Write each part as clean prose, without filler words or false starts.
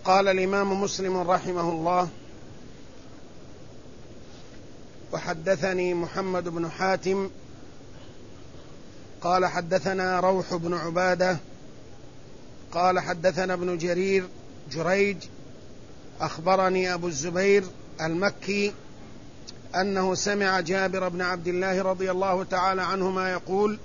قال الإمام مسلم رحمه الله: وحدثني محمد بن حاتم قال حدثنا روح بن عبادة قال حدثنا ابن جريج أخبرني أبو الزبير المكي أنه سمع جابر بن عبد الله رضي الله تعالى عنهما يقول: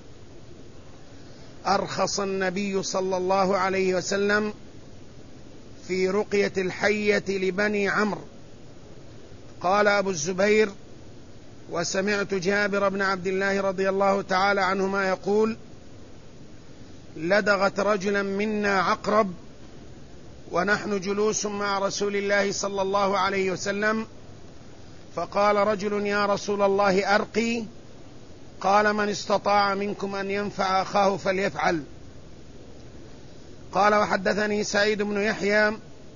أرخص النبي صلى الله عليه وسلم في رقية الحية لبني عمرو. قال أبو الزبير: وسمعت جابر بن عبد الله رضي الله تعالى عنهما يقول: لدغت رجلا منا عقرب ونحن جلوس مع رسول الله صلى الله عليه وسلم، فقال رجل: يا رسول الله أرقي. قال: من استطاع منكم أن ينفع أخاه فليفعل. قال: وحدثني سعيد بن يحيى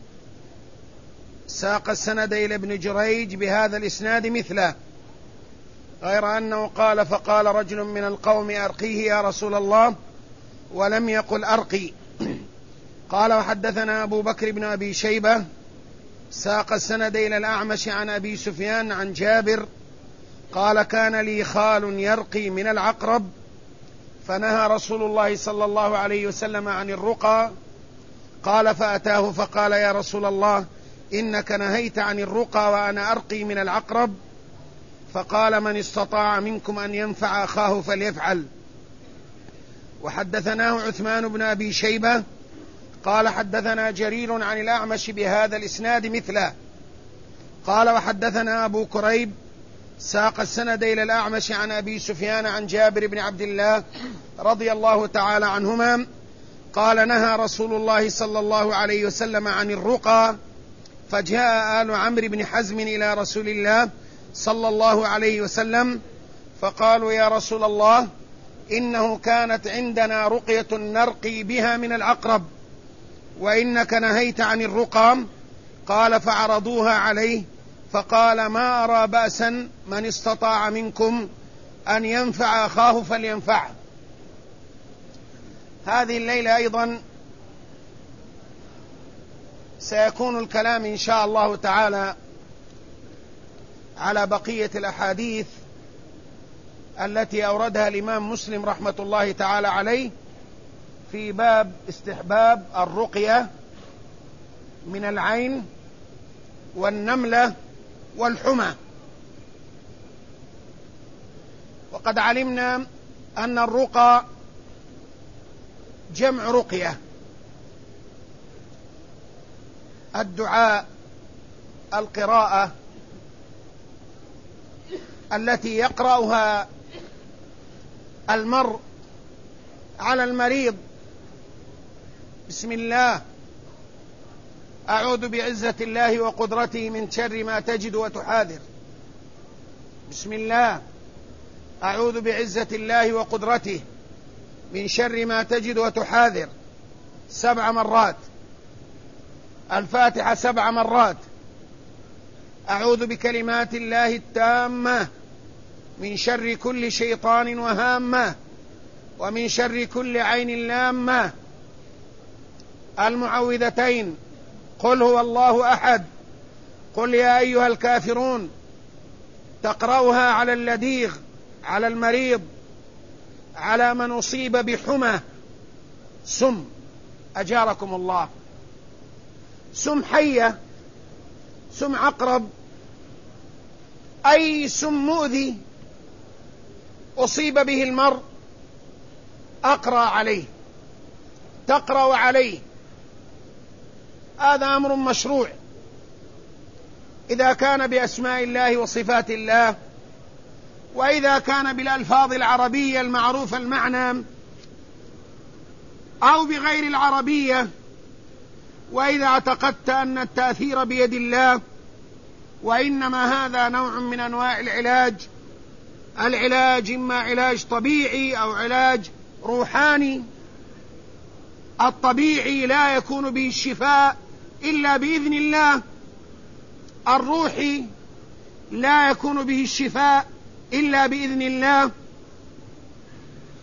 ساق السند إلى ابن جريج بهذا الإسناد مثله، غير أنه قال: فقال رجل من القوم: أرقيه يا رسول الله، ولم يقل أرقي. قال: وحدثنا أبو بكر بن أبي شيبة ساق السند إلى الأعمش عن أبي سفيان عن جابر قال: كان لي خال يرقي من العقرب، فنهى رسول الله صلى الله عليه وسلم عن الرقى. قال: فأتاه فقال: يا رسول الله، إنك نهيت عن الرقى وأنا أرقي من العقرب. فقال: من استطاع منكم أن ينفع أخاه فليفعل. وحدثناه عثمان بن أبي شيبة قال: حدثنا جرير عن الأعمش بهذا الإسناد مثله. قال: وحدثنا أبو كريب ساق السند إلى الأعمش عن أبي سفيان عن جابر بن عبد الله رضي الله تعالى عنهما قال: نهى رسول الله صلى الله عليه وسلم عن الرقى، فجاء آل عمرو بن حزم إلى رسول الله صلى الله عليه وسلم فقالوا: يا رسول الله، إنه كانت عندنا رقية نرقي بها من العقرب، وإنك نهيت عن الرقى. قال: فعرضوها عليه فقال: ما أرى بأسا، من استطاع منكم أن ينفع أخاه فلينفعه. هذه الليلة أيضا سيكون الكلام إن شاء الله تعالى على بقية الأحاديث التي أوردها الإمام مسلم رحمة الله تعالى عليه في باب استحباب الرقية من العين والنملة والحمى. وقد علمنا أن الرقى جمع رقية: الدعاء، القراءة التي يقرأها المرء على المريض: بسم الله، أعوذ بعزة الله وقدرته من شر ما تجد وتحاذر. بسم الله، أعوذ بعزة الله وقدرته من شر ما تجد وتحاذر 7 مرات. الفاتحة 7 مرات. أعوذ بكلمات الله التامة من شر كل شيطان وهامة ومن شر كل عين لامة. المعوذتين: قل هو الله أحد، قل يا أيها الكافرون. تقرأها على اللديغ، على المريض، على من أصيب بحمى سم، أجاركم الله، سم حية، سم عقرب، أي سم مؤذي أصيب به المرء، أقرأ عليه، تقرأ عليه. هذا أمر مشروع إذا كان بأسماء الله وصفات الله، وإذا كان بالألفاظ العربية المعروفة المعنى أو بغير العربية، وإذا اعتقدت أن التأثير بيد الله، وإنما هذا نوع من أنواع العلاج إما علاج طبيعي أو علاج روحاني. الطبيعي لا يكون به الشفاء إلا بإذن الله، الروحي لا يكون به الشفاء إلا بإذن الله.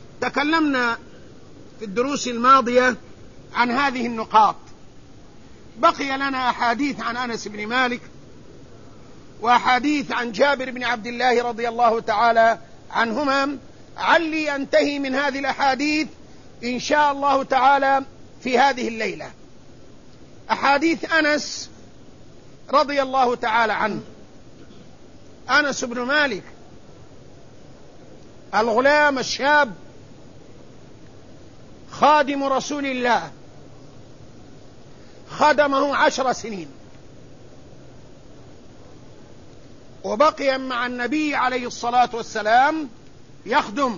تكلمنا في الدروس الماضية عن هذه النقاط، بقي لنا أحاديث عن أنس بن مالك وأحاديث عن جابر بن عبد الله رضي الله تعالى عنهما، علي أنتهي من هذه الأحاديث إن شاء الله تعالى في هذه الليلة. أحاديث أنس رضي الله تعالى عنه. أنس بن مالك الغلام الشاب خادم رسول الله، خدمه 10 سنين، وبقي مع النبي عليه الصلاة والسلام يخدم.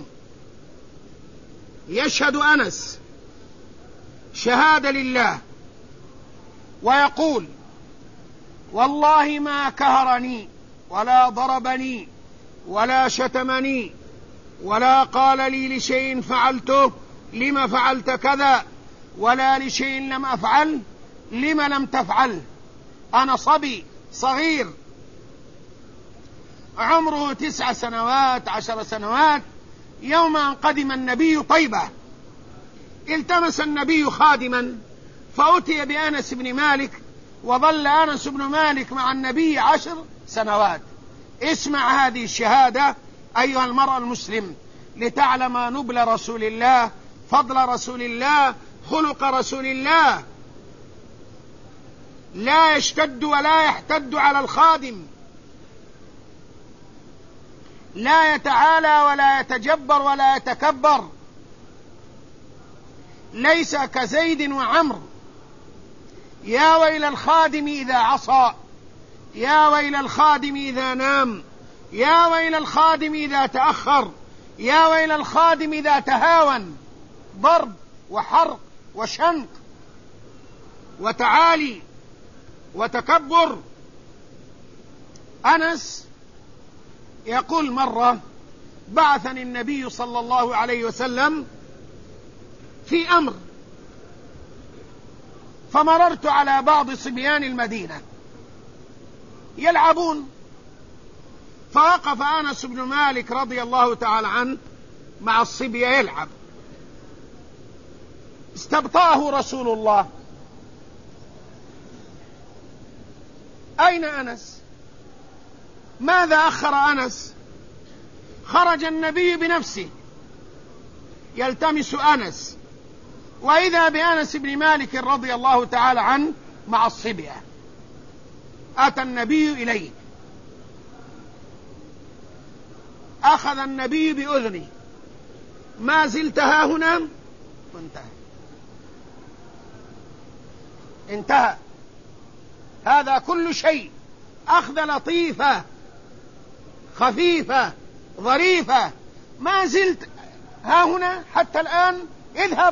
يشهد أنس شهادة لله ويقول: والله ما كهرني ولا ضربني ولا شتمني ولا قال لي لشيء فعلته لما فعلت كذا، ولا لشيء لم أفعل لما لم تفعل. أنا صبي صغير عمره 9 سنوات 10 سنوات يوم أن قدم النبي طيبة. التمس النبي خادما فأتي بأنس بن مالك، وظل أنس بن مالك مع النبي 10 سنوات. اسمع هذه الشهادة أيها المرء المسلم لتعلم نبل رسول الله، فضل رسول الله، خلق رسول الله. لا يشتد ولا يحتد على الخادم، لا يتعالى ولا يتجبر ولا يتكبر، ليس كزيد وعمر. يا ويل الخادم إذا عصى، يا ويل الخادم إذا نام، يا ويل الخادم إذا تأخر، يا ويل الخادم إذا تهاون. ضرب وحرق وشنق وتعالي وتكبر. أنس يقول: مرة بعثني النبي صلى الله عليه وسلم في أمر، فمررت على بعض صبيان المدينة يلعبون، فوقف أنس بن مالك رضي الله تعالى عنه مع الصبية يلعب. استبطأه رسول الله: أين أنس؟ ماذا أخر أنس؟ خرج النبي بنفسه يلتمس أنس، وإذا بأنس بن مالك رضي الله تعالى عنه مع الصبية. أتى النبي إليه، أخذ النبي بأذني: ما زلت ها هنا؟ انتهى. هذا كل شيء أخذ لطيفة خفيفة ظريفة. ما زلت ها هنا حتى الآن؟ اذهب.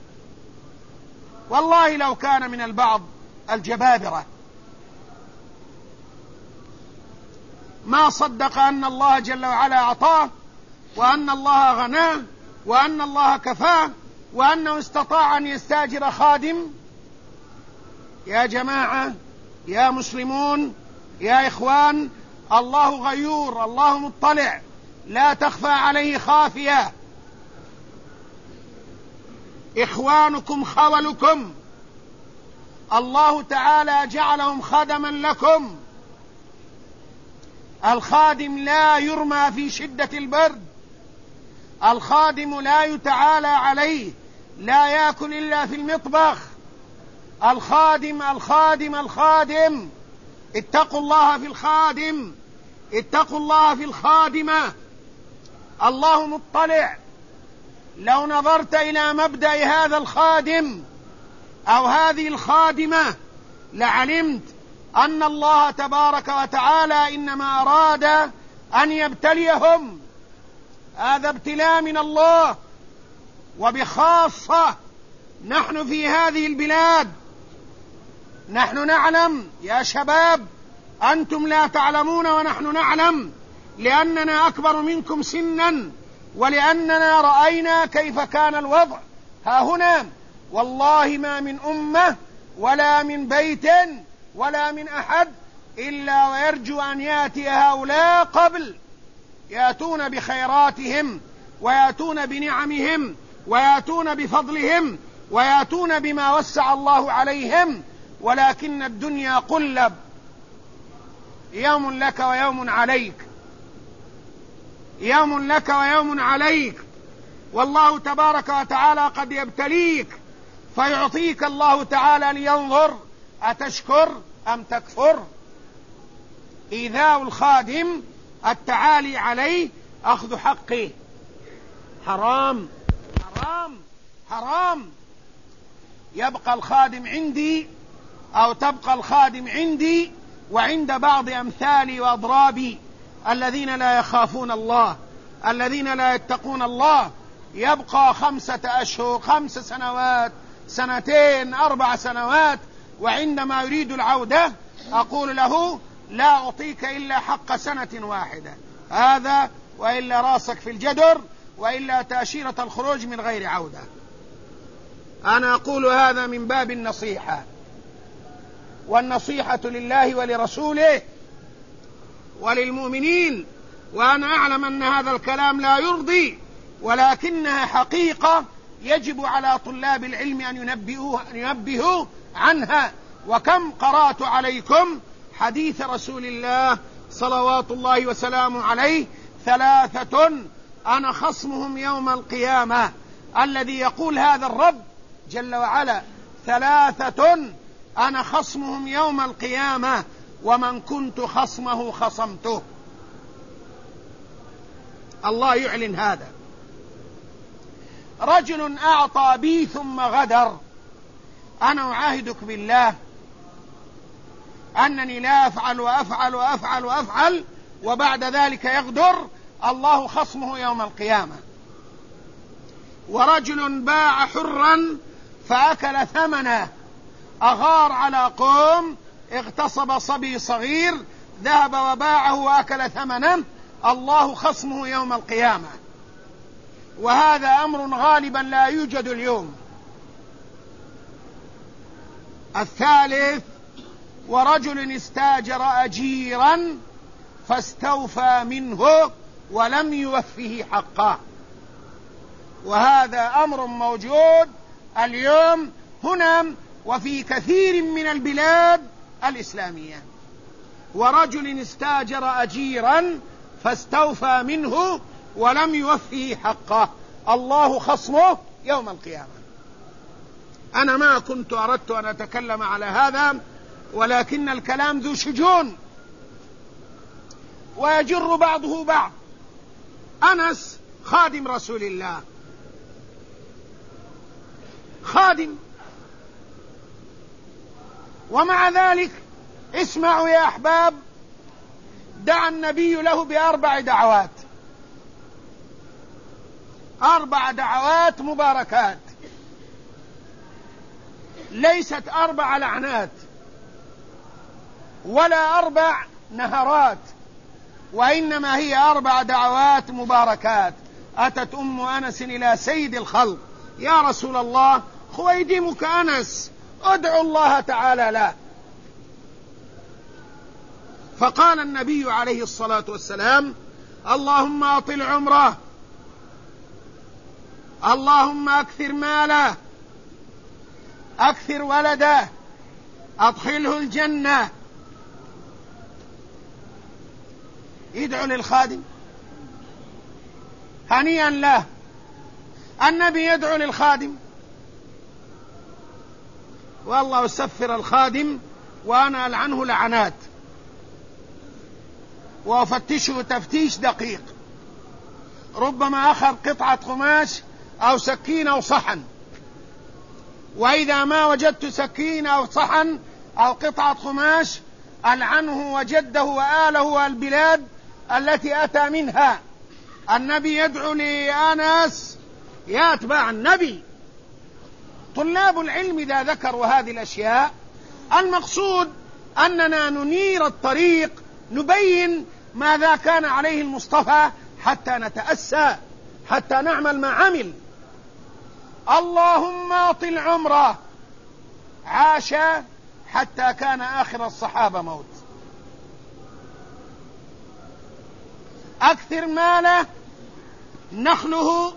والله لو كان من البعض الجبابرة ما صدق أن الله جل وعلا أعطاه، وأن الله غناه، وأن الله كفاه، وأنه استطاع أن يستاجر خادم. يا جماعة، يا مسلمون، يا إخوان، الله غيور، الله مطلع، لا تخفى عليه خافية. إخوانكم خولكم، الله تعالى جعلهم خدما لكم. الخادم لا يرمى في شدة البرد، الخادم لا يتعالى عليه، لا يأكل إلا في المطبخ. الخادم الخادم الخادم. اتقوا الله في الخادم، اتقوا الله في الخادمة. الله مطلع. لو نظرت إلى مبدأ هذا الخادم أو هذه الخادمة لعلمت أن الله تبارك وتعالى إنما أراد أن يبتليهم. هذا ابتلاء من الله، وبخاصة نحن في هذه البلاد. نحن نعلم يا شباب، أنتم لا تعلمون ونحن نعلم، لأننا أكبر منكم سنا، ولأننا رأينا كيف كان الوضع ها هنا. والله ما من أمة ولا من بيت ولا من أحد إلا ويرجو أن يأتي هؤلاء قبل، يأتون بخيراتهم ويأتون بنعمهم ويأتون بفضلهم ويأتون بما وسع الله عليهم، ولكن الدنيا قلب، يوم لك ويوم عليك، يوم لك ويوم عليك، والله تبارك وتعالى قد يبتليك فيعطيك الله تعالى لينظر أتشكر أم تكفر. إيذاء الخادم، التعالي عليه، أخذ حقه، حرام حرام حرام. يبقى الخادم عندي أو تبقى الخادم عندي وعند بعض أمثالي وأضرابي الذين لا يخافون الله، الذين لا يتقون الله، يبقى 5 أشهر، 5 سنوات، 2 4 سنوات، وعندما يريد العودة أقول له لا أعطيك إلا حق 1 سنة واحدة، هذا وإلا راسك في الجدر، وإلا تأشيرة الخروج من غير عودة. أنا أقول هذا من باب النصيحة، والنصيحة لله ولرسوله وللمؤمنين، وأنا أعلم أن هذا الكلام لا يرضي، ولكنها حقيقة يجب على طلاب العلم أن ينبهوا عنها. وكم قرأت عليكم حديث رسول الله صلوات الله وسلامه عليه: 3 أنا خصمهم يوم القيامة. الذي يقول هذا الرب جل وعلا: 3 أنا خصمهم يوم القيامة، ومن كنت خصمه خصمته. الله يعلن هذا. رجل أعطى بي ثم غدر، أنا أعاهدك بالله أنني لا أفعل وأفعل وأفعل وأفعل، وبعد ذلك يغدر، الله خصمه يوم القيامة. ورجل باع حرا فأكل ثمنه، أغار على قوم، اغتصب صبي صغير، ذهب وباعه وأكل ثمنه، الله خصمه يوم القيامة. وهذا أمر غالبا لا يوجد اليوم. الثالث: ورجل استاجر أجيرا فاستوفى منه ولم يوفه حقه، وهذا أمر موجود اليوم هنا وفي كثير من البلاد الإسلامية. ورجل استاجر أجيرا فاستوفى منه ولم يوفه حقه، الله خصمه يوم القيامة. أنا ما كنت أردت أن أتكلم على هذا، ولكن الكلام ذو شجون ويجر بعضه بعض. أنس خادم رسول الله، خادم، ومع ذلك اسمعوا يا أحباب، دعا النبي له ب4 دعوات، 4 دعوات مباركات، ليست 4 لعنات ولا 4 نهرات، وإنما هي 4 دعوات مباركات. أتت أم أنس إلى سيد الخلق: يا رسول الله، خويدمك أنس، ادعو الله تعالى له. فقال النبي عليه الصلاة والسلام: اللهم أطل عمره، اللهم أكثر ماله، أكثر ولده، أدخله الجنة. يدعو للخادم، هنيئا له، النبي يدعو للخادم. والله يسفر الخادم، وأنا ألعنه لعنات وأفتشه تفتيش دقيق. ربما أخذ قطعة قماش أو سكين أو صحن، وإذا ما وجدت سكين أو صحن أو قطعة قماش ألعنه وجده وآله والبلاد التي أتى منها. النبي يدعو لأنس، يا أتباع النبي. طلاب العلم إذا ذكروا هذه الأشياء، المقصود أننا ننير الطريق، نبين ماذا كان عليه المصطفى حتى نتأسى، حتى نعمل ما عمل. اللهم أطل عمره، عاش حتى كان آخر الصحابة موت. أكثر ماله، نخله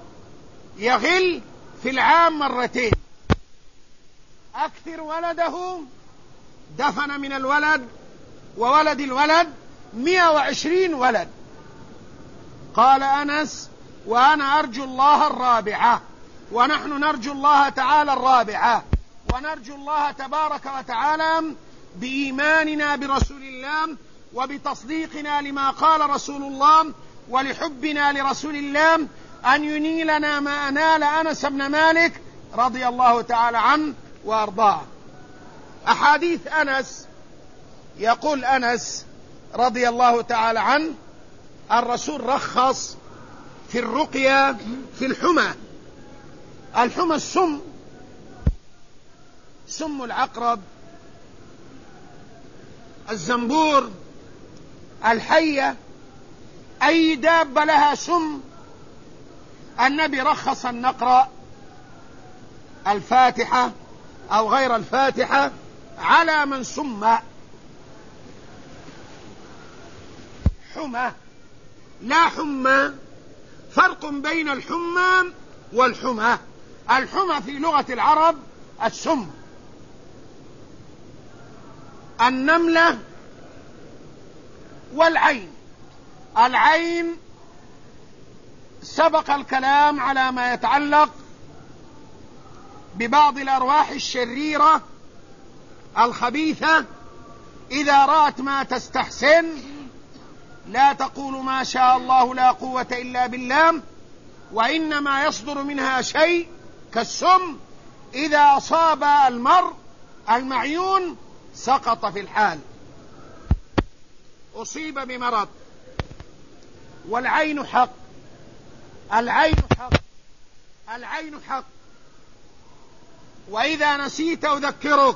يغل في العام 2 مرتين. أكثر ولده، دفن من الولد وولد الولد 120 ولد. قال أنس: وأنا أرجو الله الرابعة، ونحن نرجو الله تعالى الرابعة، ونرجو الله تبارك وتعالى بإيماننا برسول الله وبتصديقنا لما قال رسول الله ولحبنا لرسول الله أن ينيلنا ما أنال أنس بن مالك رضي الله تعالى عنه وأرضاه. أحاديث أنس، يقول أنس رضي الله تعالى عنه: الرسول رخص في الرقية في الحمى. الحمى السم، سم العقرب، الزنبور، الحية، أي دابة لها سم النبي رخص أن نقرأ الفاتحة أو غير الفاتحة على من سم. حمى لا حمى، فرق بين الحمى والحمى. الحمى في لغة العرب السم. النملة والعين. العين سبق الكلام على ما يتعلق ببعض الأرواح الشريرة الخبيثة، إذا رأت ما تستحسن لا تقول ما شاء الله لا قوة إلا بالله، وإنما يصدر منها شيء كالسم، إذا أصاب المرء المعيون سقط في الحال، أصيب بمرض. والعين حق، العين حق، العين حق. وإذا نسيت أذكرك،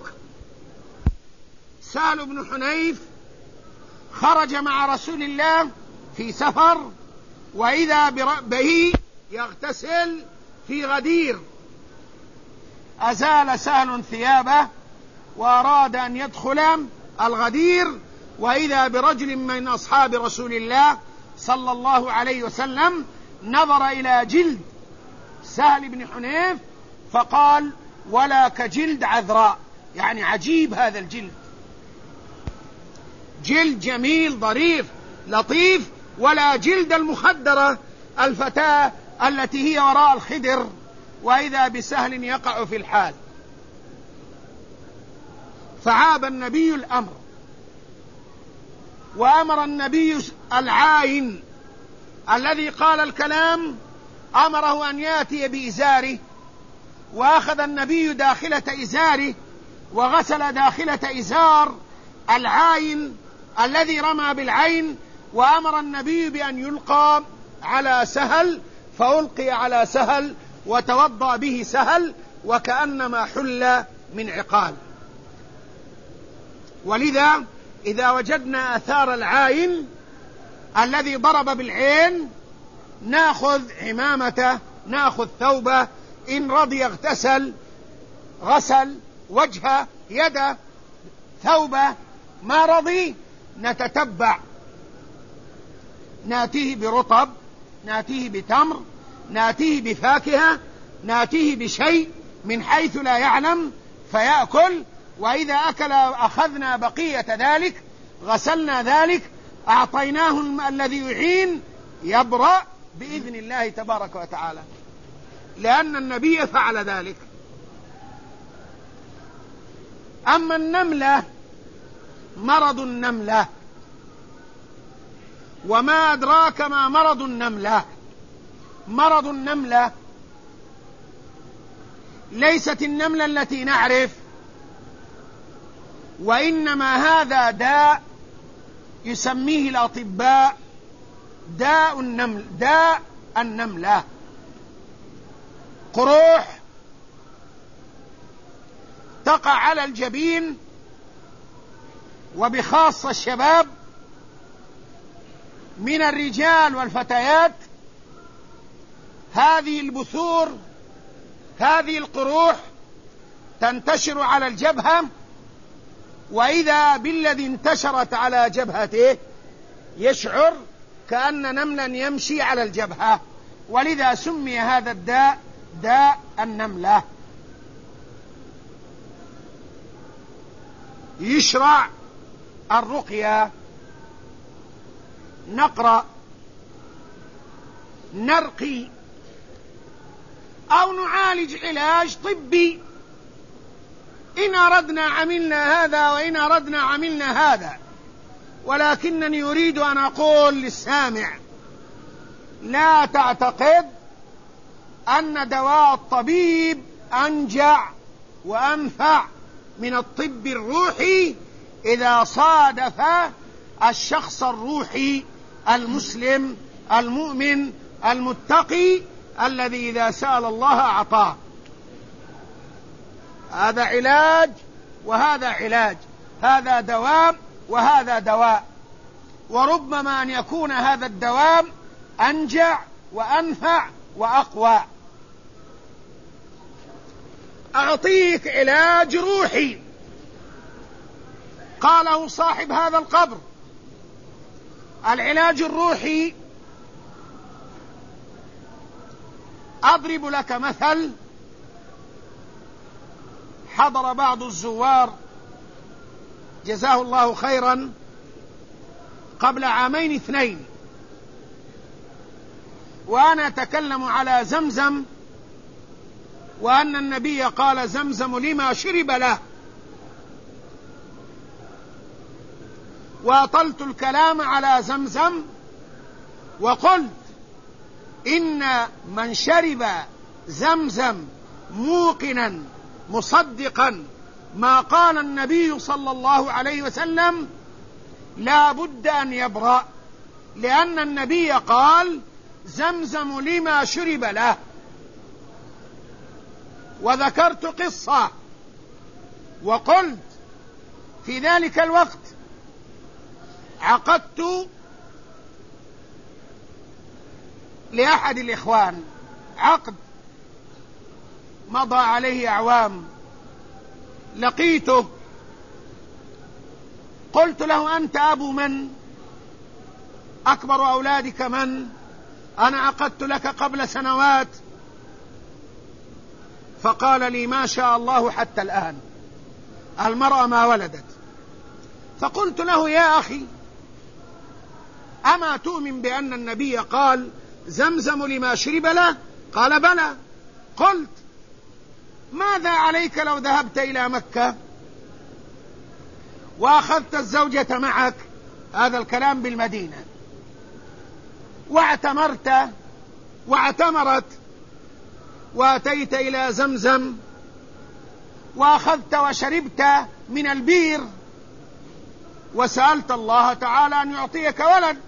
سهل بن حنيف خرج مع رسول الله في سفر، وإذا به يغتسل في غدير. أزال سهل ثيابه وأراد أن يدخل الغدير، وإذا برجل من أصحاب رسول الله صلى الله عليه وسلم نظر إلى جلد سهل بن حنيف فقال: ولا كجلد عذراء، يعني عجيب هذا الجلد، جلد جميل ظريف لطيف، ولا جلد المخدرة الفتاة التي هي وراء الخدر. وإذا بسهل يقع في الحال، فعاب النبي الأمر، وأمر النبي العاين الذي قال الكلام، أمره أن يأتي بإزاره، وأخذ النبي داخلة إزاره وغسل داخلة إزار العاين الذي رمى بالعين، وأمر النبي بأن يلقى على سهل، فألقي على سهل وتوضأ به سهل وكأنما حل من عقال. ولذا إذا وجدنا آثار العاين الذي ضرب بالعين نأخذ عمامته، نأخذ ثوبه، إن رضي اغتسل غسل وجهه يده ثوبه، ما رضي نتتبع، ناتيه برطب، ناتيه بتمر، ناتيه بفاكهة، ناتيه بشيء من حيث لا يعلم فيأكل. وإذا أكل أخذنا بقية ذلك، غسلنا ذلك، أعطيناه الذي يعين، يبرأ بإذن الله تبارك وتعالى، لأن النبي فعل ذلك. أما النملة، مرض النملة، وما أدراك ما مرض النملة. مرض النملة ليست النملة التي نعرف، وإنما هذا داء يسميه الأطباء داء النمل، داء النملة، قروح تقع على الجبين، وبخاصة الشباب من الرجال والفتيات. هذه البثور، هذه القروح تنتشر على الجبهة، وإذا بالذي انتشرت على جبهته يشعر كأن نملا يمشي على الجبهة، ولذا سمي هذا الداء داء النملة. يشرع الرقية، نقرأ، نرقي، أو نعالج علاج طبي. إن أردنا عملنا هذا وإن أردنا عملنا هذا. ولكنني أريد أن أقول للسامع: لا تعتقد أن دواء الطبيب أنجع وأنفع من الطب الروحي إذا صادف الشخص الروحي المسلم المؤمن المتقي الذي إذا سأل الله أعطاه. هذا علاج وهذا علاج، هذا دواء وهذا دواء، وربما أن يكون هذا الدواء أنجع وأنفع وأقوى. أعطيك علاج روحي قاله صاحب هذا القبر. العلاج الروحي، أضرب لك مثل. حضر بعض الزوار جزاه الله خيرا قبل 2 وأنا أتكلم على زمزم، وأن النبي قال: زمزم لما شرب له. وأطلت الكلام على زمزم وقلت: إن من شرب زمزم موقنا مصدقا ما قال النبي صلى الله عليه وسلم لا بد أن يبرأ، لأن النبي قال: زمزم لما شرب له. وذكرت قصة وقلت في ذلك الوقت عقدت لأحد الإخوان عقد مضى عليه أعوام، لقيته قلت له: أنت أبو من؟ أكبر أولادك من؟ أنا عقدت لك قبل سنوات. فقال لي: ما شاء الله حتى الآن المرأة ما ولدت. فقلت له: يا أخي، أما تؤمن بأن النبي قال: زمزم لما شرب له؟ قال: بلى. قلت: ماذا عليك لو ذهبت إلى مكة وأخذت الزوجة معك، هذا الكلام بالمدينة، واعتمرت وأتيت إلى زمزم وأخذت وشربت من البير وسألت الله تعالى أن يعطيك ولد؟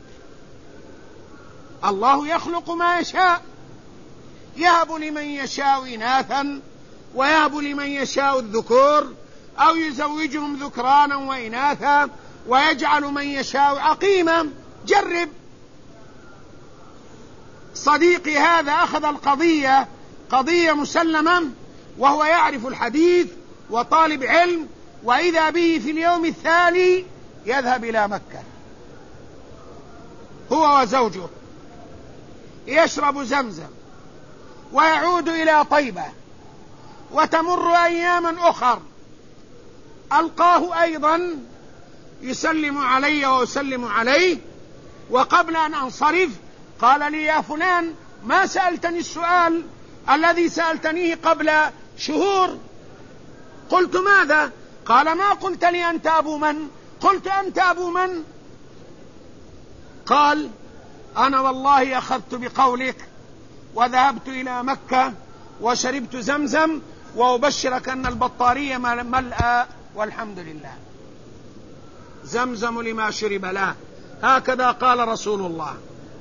الله يخلق ما يشاء، يهب لمن يشاء إناثا ويهب لمن يشاء الذكور، أو يزوجهم ذكرانا وإناثا ويجعل من يشاء عقيما. جرب. صديقي هذا أخذ القضية قضية مسلمة وهو يعرف الحديث وطالب علم، وإذا به في اليوم التالي يذهب إلى مكة هو وزوجه، يشرب زمزم ويعود إلى طيبة، وتمر أياما أخر ألقاه أيضا يسلم علي وأسلم عليه، وقبل أن أنصرف قال لي: يا فلان، ما سألتني السؤال الذي سألتنيه قبل شهور؟ قلت: ماذا؟ قال: ما قلت لي أنت أبو من؟ قلت: أنت أبو من؟ قال: أنا والله أخذت بقولك وذهبت إلى مكة وشربت زمزم، وأبشرك أن البطارية ملأى والحمد لله. زمزم لما شرب له، هكذا قال رسول الله.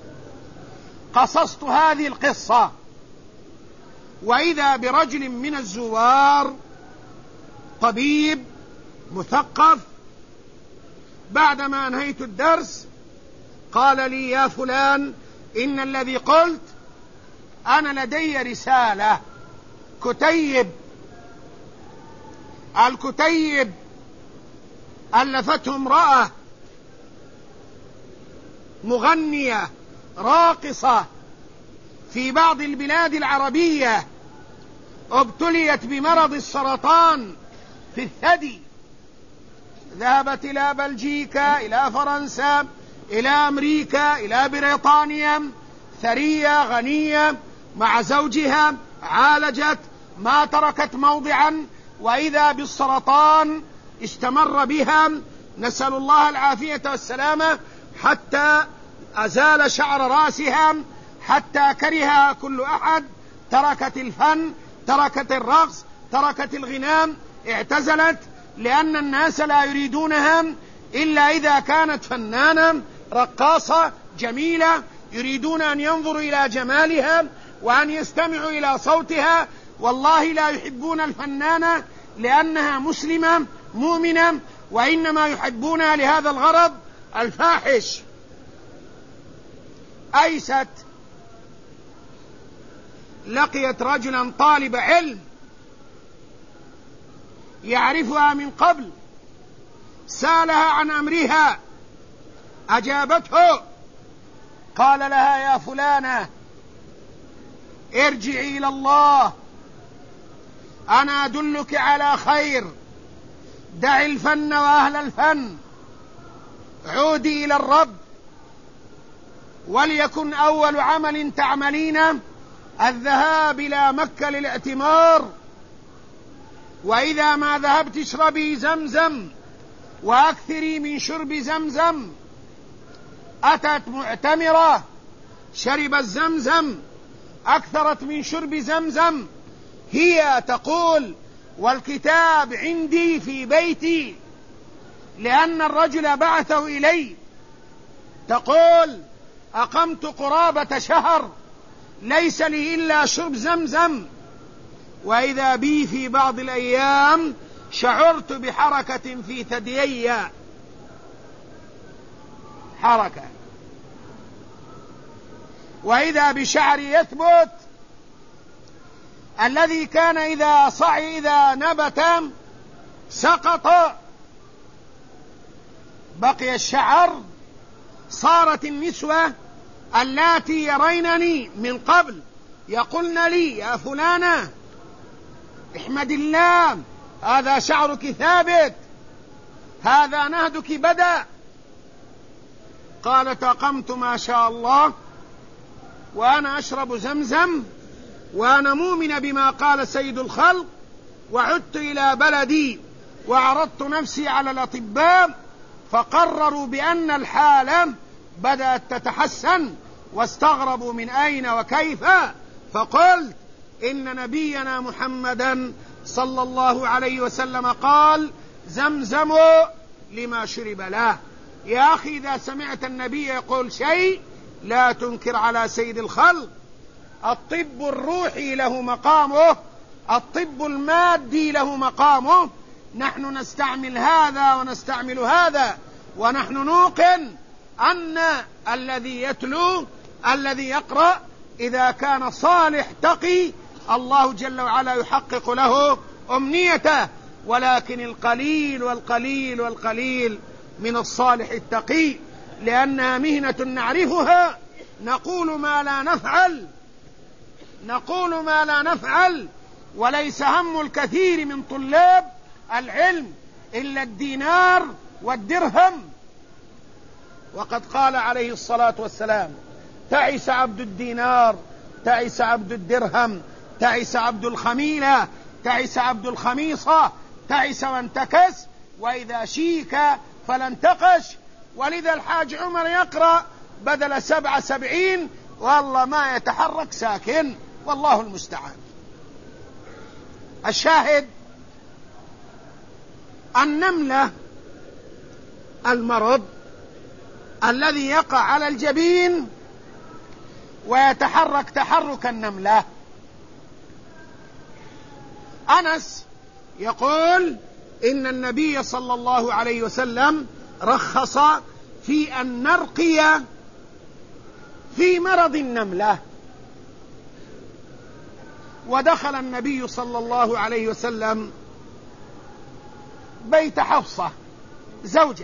قصصت هذه القصة، وإذا برجل من الزوار طبيب مثقف بعدما أنهيت الدرس قال لي: يا فلان، إن الذي قلت أنا لدي رسالة كتيب، الكتيب ألفته امرأة مغنية راقصة في بعض البلاد العربية، ابتليت بمرض السرطان في الثدي، ذهبت إلى بلجيكا، إلى فرنسا، إلى أمريكا، إلى بريطانيا، ثرية غنية مع زوجها، عالجت ما تركت موضعا، وإذا بالسرطان استمر بها، نسأل الله العافية والسلامة، حتى أزال شعر رأسها، حتى كرهها كل أحد، تركت الفن، تركت الرقص، تركت الغناء، اعتزلت، لأن الناس لا يريدونها إلا إذا كانت فنانة رقاصة جميلة، يريدون أن ينظروا إلى جمالها وأن يستمعوا إلى صوتها، والله لا يحبون الفنانة لأنها مسلمة مؤمنة، وإنما يحبونها لهذا الغرض الفاحش. أيست لقيت رجلا طالب علم يعرفها من قبل، سألها عن أمرها، أجابته، قال لها: يا فلانة ارجعي إلى الله، أنا أدلك على خير، دعي الفن وأهل الفن، عودي إلى الرب، وليكن أول عمل تعملينه الذهاب إلى مكة للاعتمار، وإذا ما ذهبت اشربي زمزم وأكثري من شرب زمزم. أتت معتمرة، شربت زمزم، أكثرت من شرب زمزم، هي تقول: والكتاب عندي في بيتي، لأن الرجل بعثه إلي، تقول: أقمت قرابة شهر ليس لي إلا شرب زمزم، وإذا بي في بعض الأيام شعرت بحركة في ثديي، حركة، وإذا بشعري يثبت الذي كان إذا نبت سقط، بقي الشعر. صارت النسوة اللاتي يرينني من قبل يقولن لي: يا فلانة احمد الله، هذا شعرك ثابت، هذا نهدك بدأ. قالت: أقمت ما شاء الله وأنا أشرب زمزم وأنا مؤمن بما قال سيد الخلق، وعدت إلى بلدي وعرضت نفسي على الأطباء، فقرروا بأن الحالة بدأت تتحسن، واستغربوا من أين وكيف، فقلت: إن نبينا محمدا صلى الله عليه وسلم قال: زمزم لما شرب له. يا أخي، إذا سمعت النبي يقول شيء لا تنكر على سيد الخلق. الطب الروحي له مقامه، الطب المادي له مقامه، نحن نستعمل هذا ونستعمل هذا، ونحن نوقن أن الذي يتلو، الذي يقرأ، إذا كان صالح تقي، الله جل وعلا يحقق له أمنيته، ولكن القليل والقليل والقليل من الصالح التقي، لأنها مهنة نعرفها، نقول ما لا نفعل، وليس هم الكثير من طلاب العلم إلا الدينار والدرهم. وقد قال عليه الصلاة والسلام: تعس عبد الدينار، تعس عبد الدرهم، تعس عبد الخميلة، تعس عبد الخميصة، تعس وانتكس، وإذا شيك فلانتقش. ولذا الحاج عمر يقرأ بدل 77 والله ما يتحرك ساكن، والله المستعان. الشاهد: النملة المرض الذي يقع على الجبين ويتحرك تحرك النملة. أنس يقول: إن النبي صلى الله عليه وسلم رخص في أن نرقي في مرض النملة. ودخل النبي صلى الله عليه وسلم بيت حفصة زوجة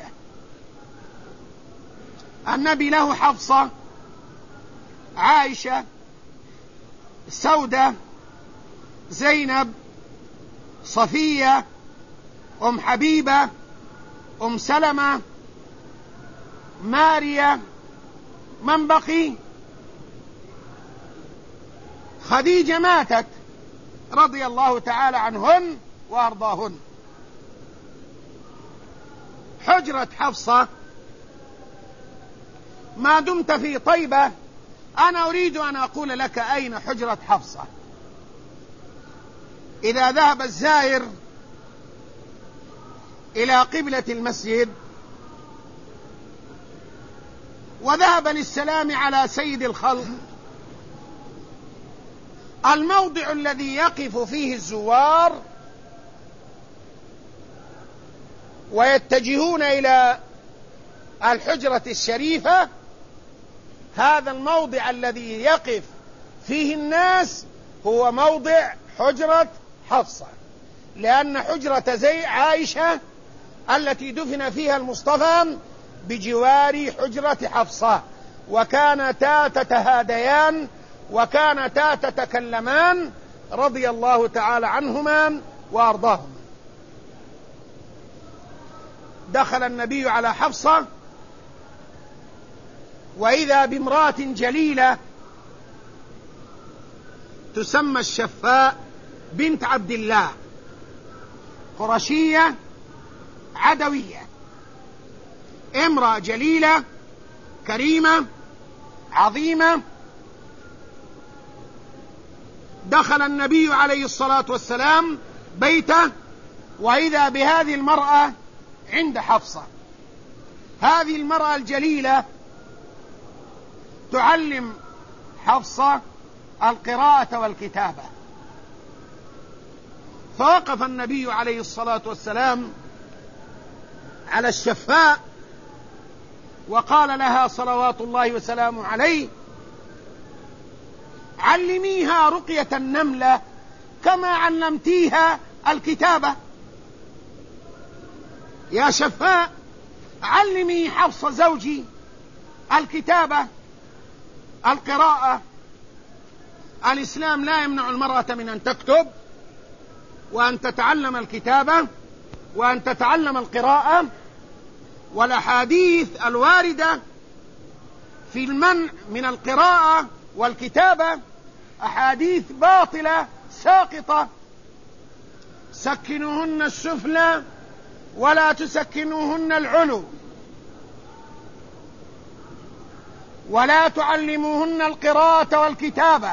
النبي، له حفصة، عائشة، سودة، زينب، صفية، أم حبيبة، أم سلمة، ماريا، من بقي؟ خديجة ماتت رضي الله تعالى عنهن وأرضاهن. حجرة حفصة ما دمت في طيبة، أنا أريد أن أقول لك أين حجرة حفصة. إذا ذهب الزائر إلى قبلة المسجد وذهب للسلام على سيد الخلق، الموضع الذي يقف فيه الزوار ويتجهون إلى الحجرة الشريفة، هذا الموضع الذي يقف فيه الناس هو موضع حجرة حفصة، لأن حجرة عائشة التي دفن فيها المصطفى بجوار حجرة حفصة، وكانتا تتهاديان وكانتا تتكلمان رضي الله تعالى عنهما وأرضاهما. دخل النبي على حفصة وإذا بامرأة جليلة تسمى الشفاء بنت عبد الله، قرشية عدوية، امرأة جليلة كريمة عظيمة. دخل النبي عليه الصلاة والسلام بيته وإذا بهذه المرأة عند حفصة. هذه المرأة الجليلة تعلم حفصة القراءة والكتابة. فوقف النبي عليه الصلاة والسلام على الشفاء وقال لها صلوات الله وسلامه عليه: علميها رقية النملة كما علمتيها الكتابة. يا شفاء علمي حفص زوجي الكتابة القراءة. الإسلام لا يمنع المرأة من أن تكتب وأن تتعلم الكتابة وأن تتعلم القراءة، والأحاديث الواردة في المنع من القراءة والكتابة أحاديث باطلة ساقطة. سكنوهن السفلى ولا تسكنوهن العلو، ولا تعلموهن القراءة والكتابة.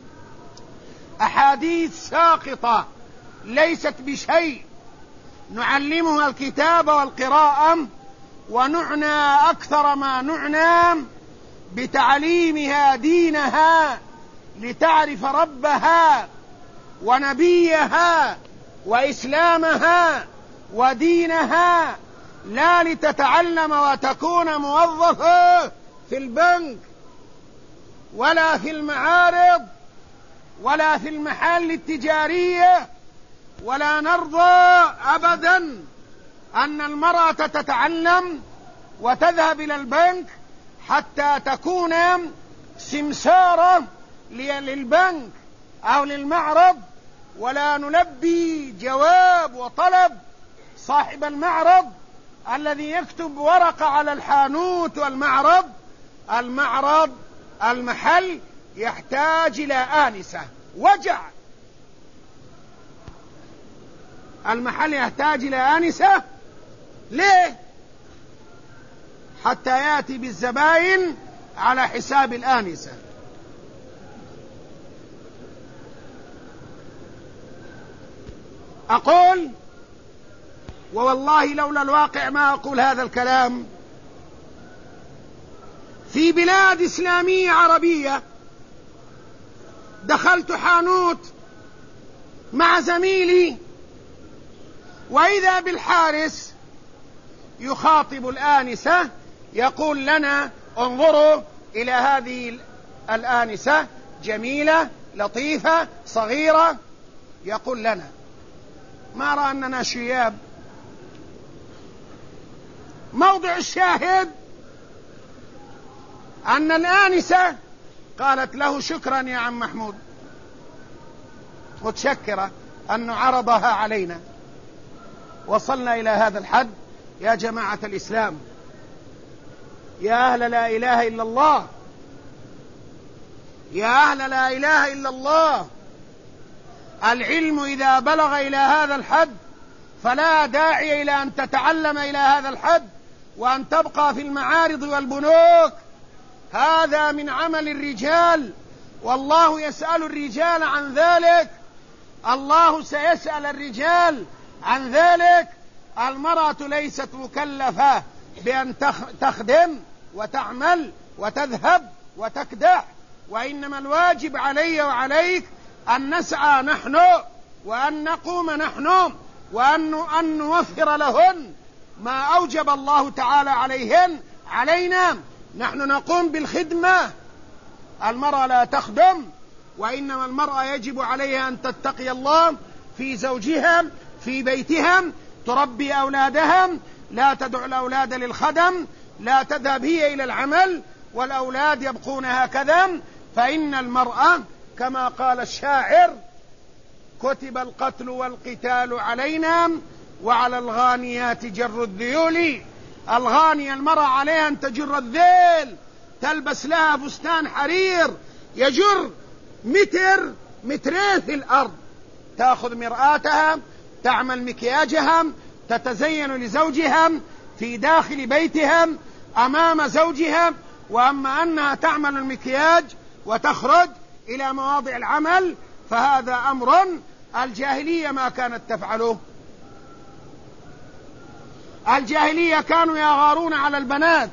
أحاديث ساقطة ليست بشيء. نعلمها الكتابة والقراءة، ونعنى أكثر ما نعنى بتعليمها دينها لتعرف ربها ونبيها وإسلامها ودينها، لا لتتعلم وتكون موظفة في البنك ولا في المعارض ولا في المحال التجارية. ولا نرضى أبدا أن المرأة تتعلم وتذهب إلى البنك حتى تكون سمسارة للبنك أو للمعرض، ولا نلبي جواب وطلب صاحب المعرض الذي يكتب ورقة على الحانوت والمعرض. المحل يحتاج إلى آنسة وجع. المحل يحتاج إلى آنسة ليه؟ حتى يأتي بالزبائن على حساب الآنسة. أقول ووالله لولا الواقع ما أقول هذا الكلام. في بلاد إسلامية عربية دخلت حانوت مع زميلي وإذا بالحارس يخاطب الآنسة يقول لنا: انظروا إلى هذه الآنسة جميلة لطيفة صغيرة. يقول لنا: ما رأى أننا شياب. موضع الشاهد أن الآنسة قالت له: شكرا يا عم محمود، متشكرة أنه عرضها علينا. وصلنا إلى هذا الحد يا جماعة الإسلام، يا أهل لا إله إلا الله، يا أهل لا إله إلا الله، العلم إذا بلغ إلى هذا الحد فلا داعي إلى أن تتعلم إلى هذا الحد وأن تبقى في المعارض والبنوك. هذا من عمل الرجال، والله يسأل الرجال عن ذلك، الله سيسأل الرجال عن ذلك. المرأة ليست مكلفة بأن تخدم وتعمل وتذهب وتكدح، وإنما الواجب علي وعليك أن نسعى نحن وأن نقوم نحن وأن نوفر لهن ما أوجب الله تعالى علينا. نحن نقوم بالخدمة، المرأة لا تخدم، وإنما المرأة يجب عليها أن تتقي الله في زوجها في بيتها، تربي أولادها، لا تدع الأولاد للخدم، لا تذهب هي إلى العمل والأولاد يبقون هكذا. فإن المرأة كما قال الشاعر: كتب القتل والقتال علينا وعلى الغانيات جر الذيول. الغانية المرأة عليها أن تجر الذيل، تلبس لها فستان حرير يجر مترين في الأرض، تأخذ مرآتها، تعمل مكياجها، تتزين لزوجها في داخل بيتها أمام زوجها. وأما أنها تعمل المكياج وتخرج إلى مواضع العمل فهذا أمر الجاهلية ما كانت تفعله. الجاهلية كانوا يغارون على البنات،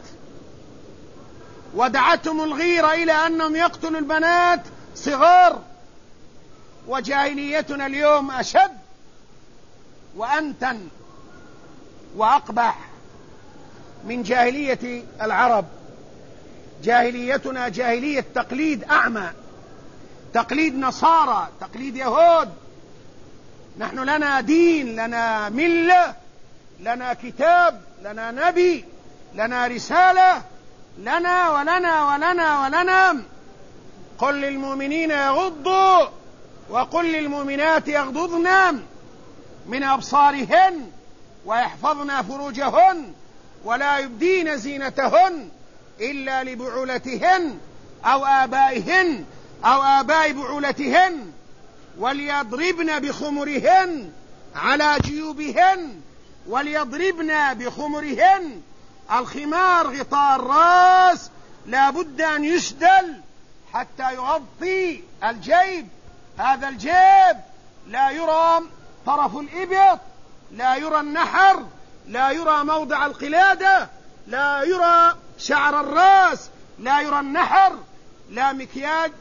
ودعتهم الغيرة إلى أنهم يقتلوا البنات صغار. وجاهليتنا اليوم أشد وأنتن وأقبح من جاهلية العرب. جاهليتنا جاهلية تقليد أعمى، تقليد نصارى، تقليد يهود. نحن لنا دين، لنا ملة، لنا كتاب، لنا نبي، لنا رسالة، لنا ولنا ولنا ولنا. قل للمؤمنين يغضوا وقل للمؤمنات يغضضن من أبصارهن ويحفظن فروجهن ولا يبدين زينتهن إلا لبعولتهن أو آبائهن أو آباء بعولتهن وليضربن بخمرهن على جيوبهن. وليضربن بخمرهن، الخمار غطاء الرأس لا بد أن يسدل حتى يغطي الجيب. هذا الجيب لا يرى طرف الإبط، لا يرى النحر، لا يرى موضع القلادة، لا يرى شعر الرأس، لا يرى النحر، لا مكياج،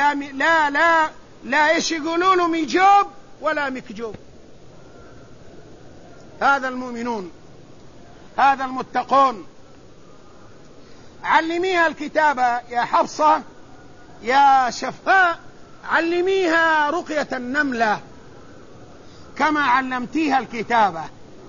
لا إيش يقولوا له، ميجوب ولا مكجوب. هذا المؤمنون، هذا المتقون. علميها الكتابة يا حفصة، يا شفاء، علميها رقية النملة كما علمتيها الكتابة.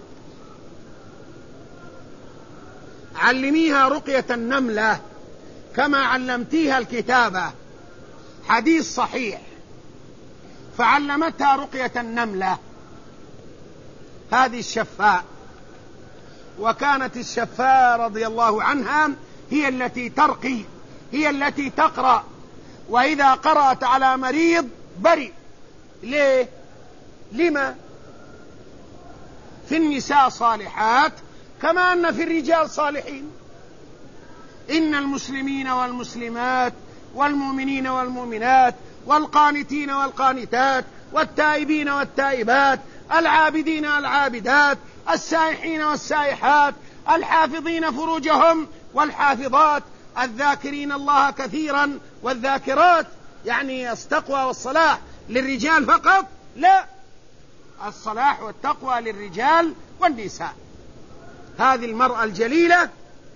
علميها رقية النملة كما علمتيها الكتابة. حديث صحيح، فعلمتها رقية النملة هذه الشفاء. وكانت الشفاء رضي الله عنها هي التي ترقي، هي التي تقرأ، وإذا قرأت على مريض برئ. ليه؟ لما؟ في النساء صالحات كما أن في الرجال صالحين. إن المسلمين والمسلمات والمؤمنين والمؤمنات والقانتين والقانتات والتائبين والتائبات العابدين والعابدات السائحين والسائحات الحافظين فروجهم والحافظات الذاكرين الله كثيرا والذاكرات. يعني التقوى والصلاح للرجال فقط؟ لا، الصلاح والتقوى للرجال والنساء. هذه المرأة الجليلة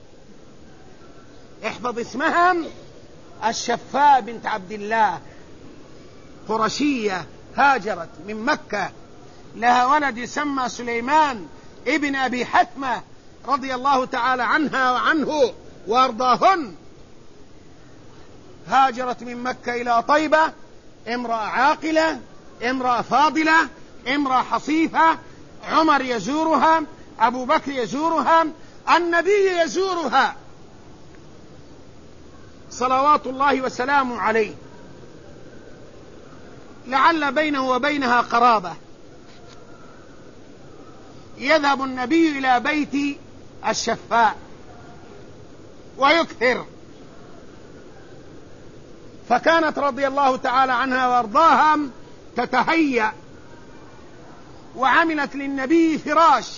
احفظ اسمها، الشفاء بنت عبد الله، قرشية، هاجرت من مكة، لها ولد يسمى سليمان ابن أبي حتمة رضي الله تعالى عنها وعنه وارضاهن. هاجرت من مكة إلى طيبة، امرأة عاقلة، امرأة فاضلة، امرأة حصيفة. عمر يزورها أبو بكر يزورها، النبي يزورها صلوات الله وسلامه عليه، لعل بينه وبينها قرابة. يذهب النبي إلى بيت الشفاء ويكثر، فكانت رضي الله تعالى عنها وارضاها تتهيأ وعملت للنبي فراش،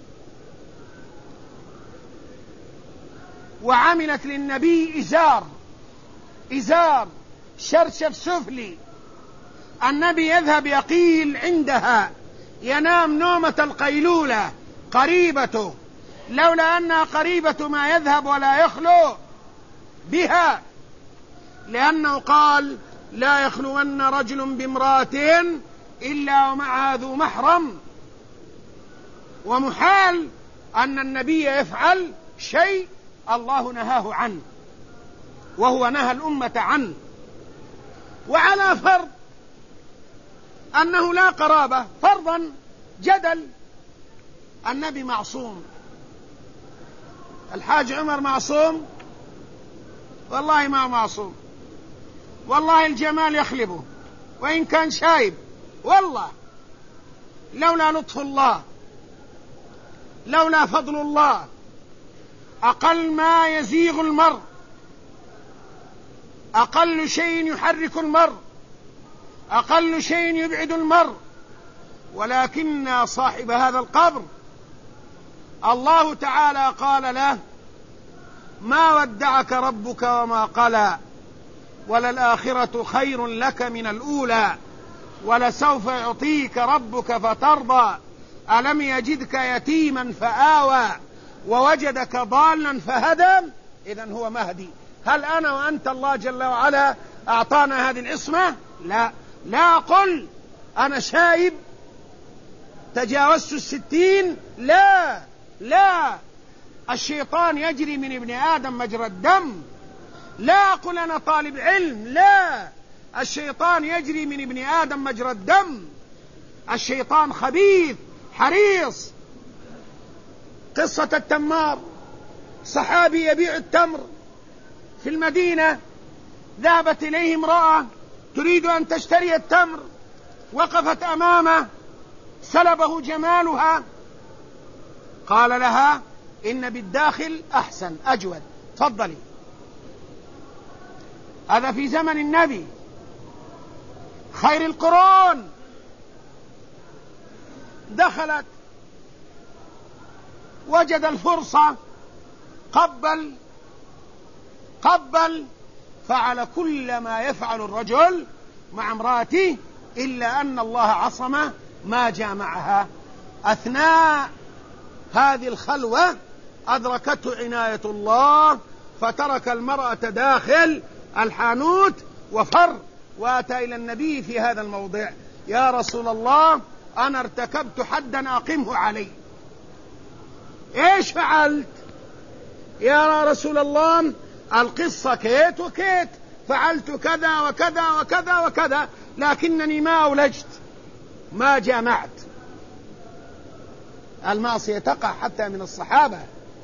وعملت للنبي إزار شرشف سفلي. النبي يذهب يقيل عندها، ينام نومة القيلولة قريبته، لولا أنها قريبة ما يذهب ولا يخلو بها، لأنه قال لا يخلون رجل بامرأة إلا ومعها ذو محرم، ومحال أن النبي يفعل شيء الله نهاه عنه وهو نهى الأمة عنه. وعلى فرض أنه لا قرابة، فرضا جدل، النبي معصوم، الحاج عمر معصوم؟ والله ما معصوم، والله الجمال يخلبه وإن كان شايب، والله لولا لطف الله، لولا فضل الله، أقل ما يزيغ المرء، أقل شيء يحرك المرء، أقل شيء يبعد المرء، ولكن صاحب هذا القبر الله تعالى قال له ما ودعك ربك وما قلى، وللآخرة خير لك من الأولى، ولسوف يعطيك ربك فترضى، ألم يجدك يتيما فآوى ووجدك ضالا فهدى. إذن هو مهدي. هل أنا وأنت الله جل وعلا أعطانا هذه العصمة؟ لا أقول أنا شايب تجاوزت 60، لا، الشيطان يجري من ابن آدم مجرى الدم. لا أقول أنا طالب علم، لا، الشيطان يجري من ابن آدم مجرى الدم، الشيطان خبيث حريص. قصة التمار، صحابي يبيع التمر في المدينة، ذهبت إليه امرأة تريد أن تشتري التمر، وقفت أمامه، سلبه جمالها، قال لها إن بالداخل أحسن أجود، تفضلي. هذا في زمن النبي خير القرون. دخلت، وجد الفرصة، قبل، فعل كل ما يفعل الرجل مع امرأته، إلا أن الله عصمه ما جامعها. أثناء هذه الخلوة أدركته عناية الله، فترك المرأة داخل الحانوت وفر، وأتى إلى النبي في هذا الموضع: يا رسول الله أنا ارتكبت حدا أقمه علي. إيش فعلت؟ يا رسول الله القصة كيت وكيت، فعلت كذا وكذا وكذا وكذا، لكنني ما أولجت، ما جامعت. المعصية تقع حتى من الصحابة.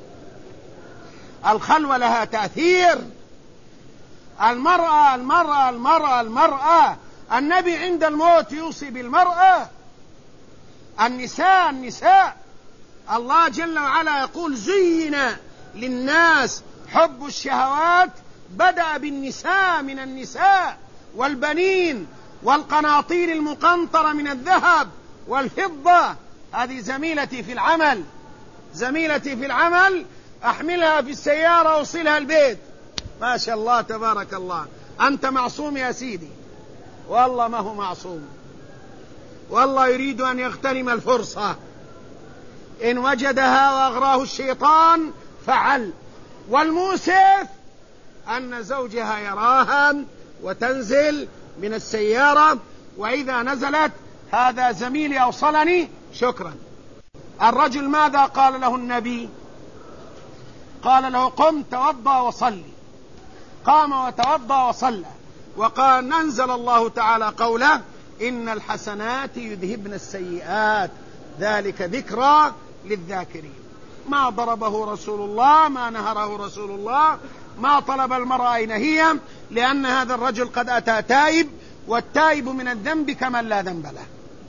الخلوة لها تأثير. المرأة المرأة المرأة المرأة، النبي عند الموت يوصي بالمرأة. النساء النساء، الله جل وعلا يقول زين للناس حب الشهوات بدأ بالنساء، من النساء والبنين والقناطير المقنطرة من الذهب والفضة. هذه زميلتي في العمل، زميلتي في العمل، أحملها في السيارة وأوصلها البيت. ما شاء الله تبارك الله. أنت معصوم يا سيدي؟ والله ما هو معصوم، والله يريد أن يغتنم الفرصة. إن وجدها وأغراه الشيطان فعل. والمؤسف أن زوجها يراها وتنزل من السيارة، وإذا نزلت هذا زميلي أوصلني شكرا. الرجل ماذا قال له النبي؟ قال له قم توضأ وصلي. قام وتوضأ وصلى، وقال ننزل الله تعالى قوله إن الحسنات يذهبن السيئات ذلك ذكرى للذاكرين. ما ضربه رسول الله، ما نهره رسول الله، ما طلب المرأة أين هي، لأن هذا الرجل قد أتى تائب، والتائب من الذنب كمن لا ذنب له.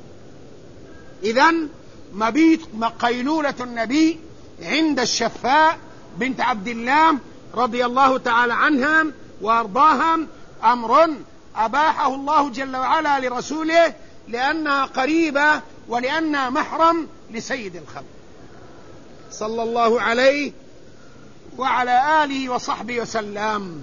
إذن مبيت قيلولة النبي عند الشفاء بنت عبد الله رضي الله تعالى عنها وأرضاها أمر أباحه الله جل وعلا لرسوله، لأنها قريبة ولأنها محرم لسيد الخلق صلى الله عليه وعلى آله وصحبه وسلم.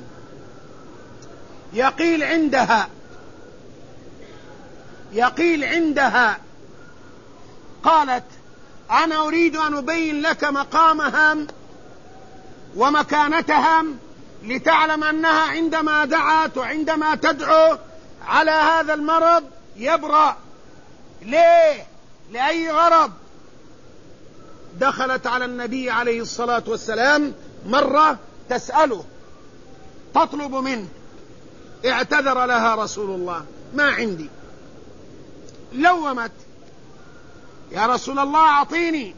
يقيل عندها قالت: أنا أريد أن أبين لك مقامها ومكانتها لتعلم أنها عندما دعت وعندما تدعو على هذا المرض يبرأ. ليه؟ لأي غرض؟ دخلت على النبي عليه الصلاة والسلام مرة تسأله، تطلب منه، اعتذر لها رسول الله: ما عندي. لومت: يا رسول الله أعطيني،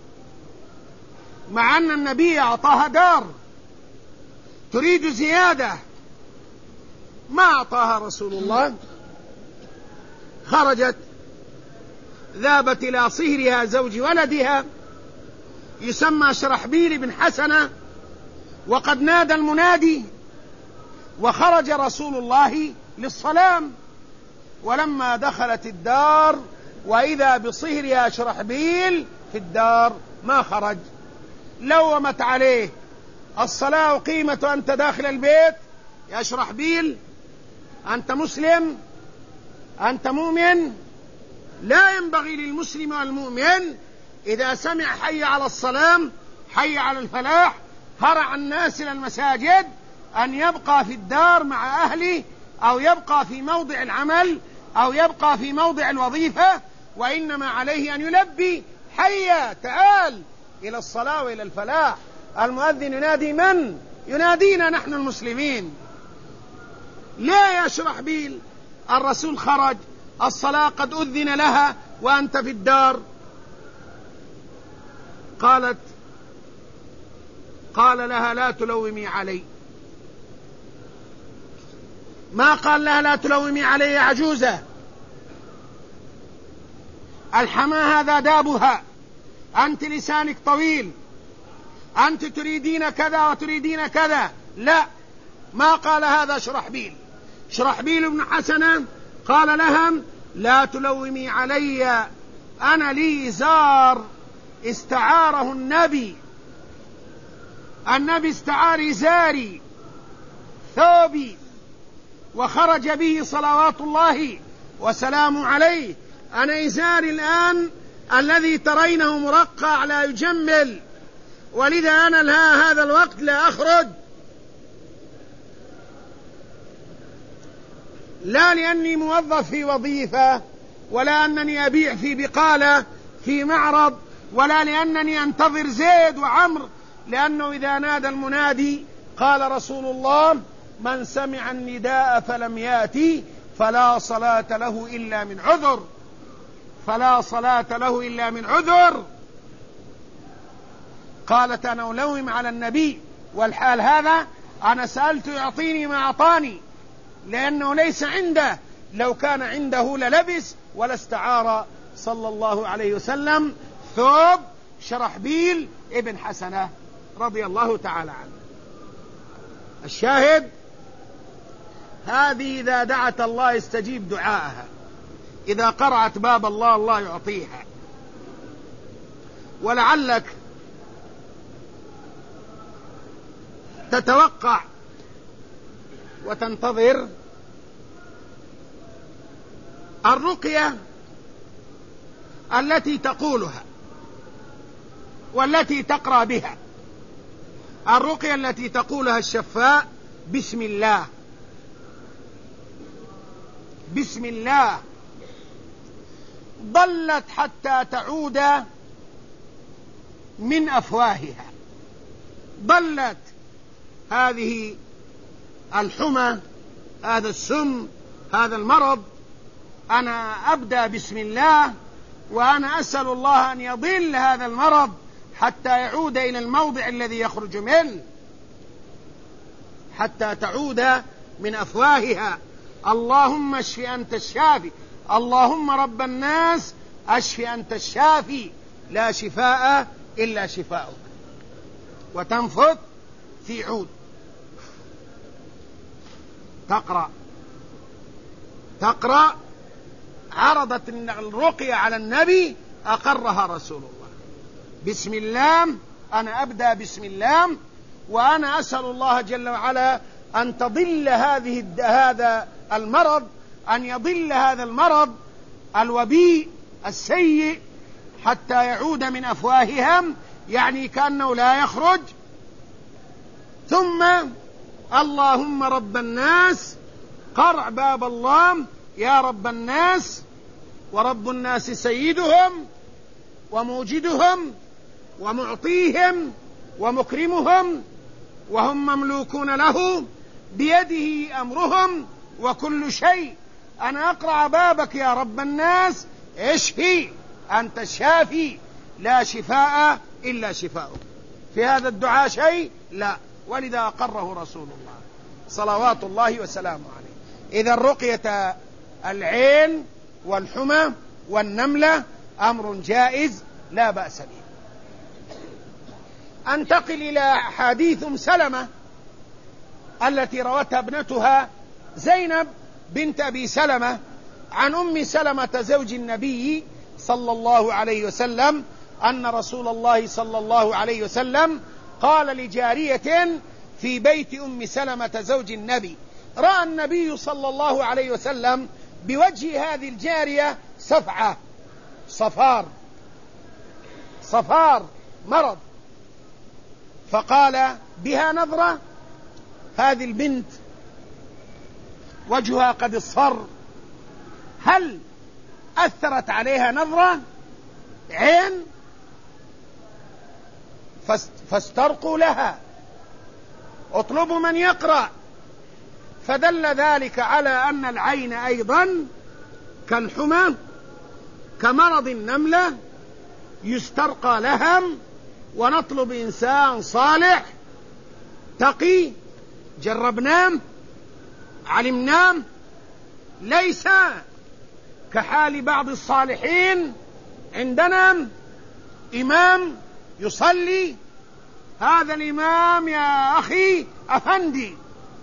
مع أن النبي أعطاها دار، تريد زيادة. ما أعطاها رسول الله. خرجت ذهبت إلى صهرها زوج ولدها يسمى شرحبيل بن حسنة، وقد نادى المنادي، وخرج رسول الله للصلاة. ولما دخلت الدار وإذا بصهرها شرحبيل في الدار ما خرج. لومت عليه: الصلاة قيمة أنت داخل البيت يا شرحبيل؟ أنت مسلم؟ أنت مؤمن؟ لا ينبغي للمسلم والمؤمن إذا سمع حي على الصلاة حي على الفلاح هرع الناس إلى المساجد أن يبقى في الدار مع أهله، أو يبقى في موضع العمل، أو يبقى في موضع الوظيفة، وإنما عليه أن يلبي: حي، تعال إلى الصلاة وإلى الفلاح. المؤذن ينادي من؟ ينادينا نحن المسلمين. ليه يا شرحبيل؟ الرسول خرج، الصلاة قد أذن لها وأنت في الدار. قال لها: لا تلومي علي. ما قال لها: لا تلومي علي يا عجوزة، الحما هذا دابها، أنت لسانك طويل، أنت تريدين كذا وتريدين كذا. لا، ما قال هذا شرحبيل بن حسنة قال لها: لا تلومي علي، أنا لي إزار استعاره النبي استعار إزاري ثوبي وخرج به صلوات الله وسلامه عليه. أنا إزاري الآن الذي ترينه مرقع لا يجمل، ولذا أنا هذا الوقت لا أخرج، لا لأني موظف في وظيفة، ولا أنني أبيع في بقالة في معرض، ولا لأنني أنتظر زيد وعمر، لأنه إذا نادى المنادي قال رسول الله: من سمع النداء فلم يأتي فلا صلاة له إلا من عذر، فلا صلاة له إلا من عذر. قالت: أنا ألوم على النبي والحال هذا، أنا سألته يعطيني ما أعطاني، لأنه ليس عنده، لو كان عنده للبس ولا استعار صلى الله عليه وسلم ثوب شرحبيل ابن حسنة رضي الله تعالى عنه. الشاهد: هذه إذا دعت الله يستجيب دعاءها، إذا قرأت باب الله الله يعطيها. ولعلك تتوقع وتنتظر الرقية التي تقولها والتي تقرأ بها. الرقية التي تقولها الشفاء: بسم الله، بسم الله. ضلت حتى تعود من أفواهها، ضلت هذه الحمى، هذا السم، هذا المرض. أنا أبدأ بسم الله وأنا أسأل الله أن يضل هذا المرض حتى يعود إلى الموضع الذي يخرج منه، حتى تعود من أفواهها. اللهم اشف أنت الشافي، اللهم رب الناس اشف أنت الشافي، لا شفاء إلا شفاؤك. وتنفث في عود، تقرأ. عرضت الرقية على النبي أقرها رسول الله. بسم الله، أنا أبدأ بسم الله، وأنا أسأل الله جل وعلا أن تضل هذا المرض، أن يضل هذا المرض الوبيء السيء حتى يعود من أفواههم، يعني كأنه لا يخرج. ثم اللهم رب الناس، قرع باب الله، يا رب الناس، ورب الناس سيدهم وموجدهم ومعطيهم ومكرمهم، وهم مملوكون له، بيده أمرهم وكل شيء. أنا أقرع بابك يا رب الناس، اشفي أنت الشافي، لا شفاء إلا شفاؤك. في هذا الدعاء شيء؟ لا، ولذا أقره رسول الله صلوات الله وسلامه عليه. إذا رقية العين والحمى والنملة أمر جائز لا بأس به. أنتقل إلى حديث أم سلمة التي روتها ابنتها زينب بنت أبي سلمة عن أم سلمة زوج النبي صلى الله عليه وسلم أن رسول الله صلى الله عليه وسلم قال لجارية في بيت أم سلمة زوج النبي: رأى النبي صلى الله عليه وسلم بوجه هذه الجارية سفعة، صفار مرض، فقال: بها نظرة، هذه البنت وجهها قد اصفر، هل أثرت عليها نظرة عين؟ فاسترقوا لها، اطلبوا من يقرأ. فدل ذلك على أن العين أيضا كالحمى كمرض النملة يسترقى لها، ونطلب إنسان صالح تقي جربناه علمناه، ليس كحال بعض الصالحين. عندنا إمام يصلي، هذا الإمام يا أخي أفندي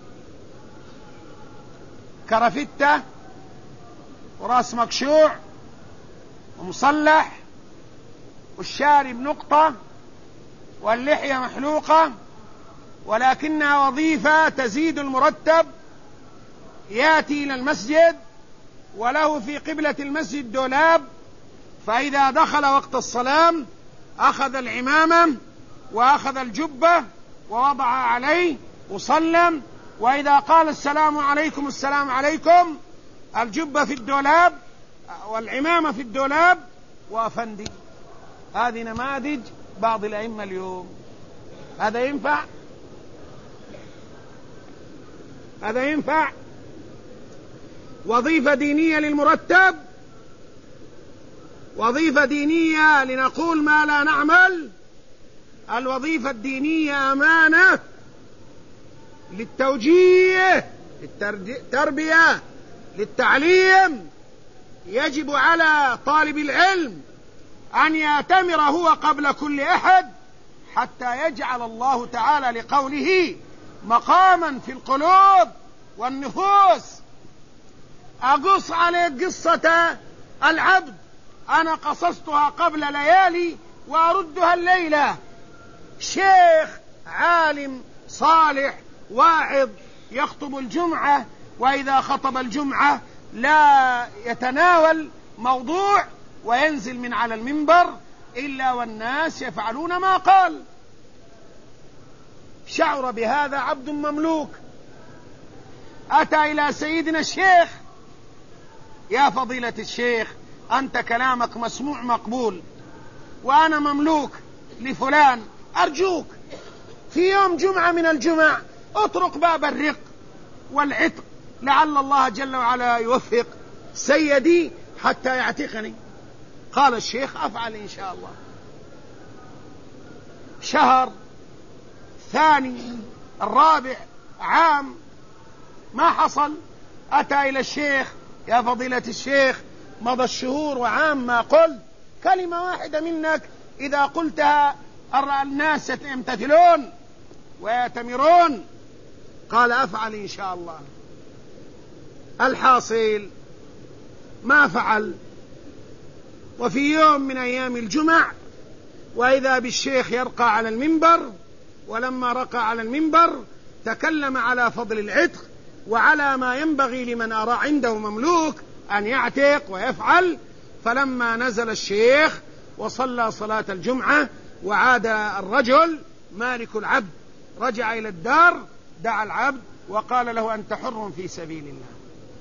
كرفتة وراس مكشوع ومصلح والشارب نقطة واللحية محلوقة، ولكنها وظيفة تزيد المرتب. يأتي إلى المسجد وله في قبلة المسجد دولاب، فإذا دخل وقت الصلاة أخذ العمامة وأخذ الجبة ووضعها عليه وسلم، وإذا قال السلام عليكم السلام عليكم، الجبة في الدولاب والعمامة في الدولاب وأفندي. هذه نماذج بعض الأئمة اليوم. هذا ينفع؟ هذا ينفع؟ وظيفة دينية للمرتب، وظيفة دينية لنقول ما لا نعمل. الوظيفة الدينية أمانة للتوجيه، للتربية، للتعليم. يجب على طالب العلم أن يأتمر هو قبل كل أحد حتى يجعل الله تعالى لقوله مقاما في القلوب والنفوس. أقص عليك قصة العبد، أنا قصصتها قبل ليالي وأردها الليلة. شيخ عالم صالح واعظ يخطب الجمعة، وإذا خطب الجمعة لا يتناول موضوع وينزل من على المنبر إلا والناس يفعلون ما قال. شعر بهذا عبد مملوك، أتى إلى سيدنا الشيخ: يا فضيلة الشيخ، أنت كلامك مسموع مقبول، وأنا مملوك لفلان، أرجوك في يوم جمعة من الجمع اطرق باب الرق والعتق، لعل الله جل وعلا يوفق سيدي حتى يعتقني. قال الشيخ أفعل إن شاء الله. شهر، ثاني، الرابع، عام، ما حصل. أتى إلى الشيخ: يا فضيلة الشيخ، مضى الشهور وعام ما قلت كلمة واحدة منك إذا قلتها الناس يمتثلون ويأتمرون. قال أفعل إن شاء الله. الحاصل ما فعل. وفي يوم من أيام الجمع وإذا بالشيخ يرقى على المنبر، ولما رقى على المنبر تكلم على فضل العتق وعلى ما ينبغي لمن أرى عنده مملوك أن يعتق ويفعل. فلما نزل الشيخ وصلى صلاة الجمعة وعاد الرجل مالك العبد، رجع إلى الدار، دعا العبد وقال له: أنت حر في سبيل الله.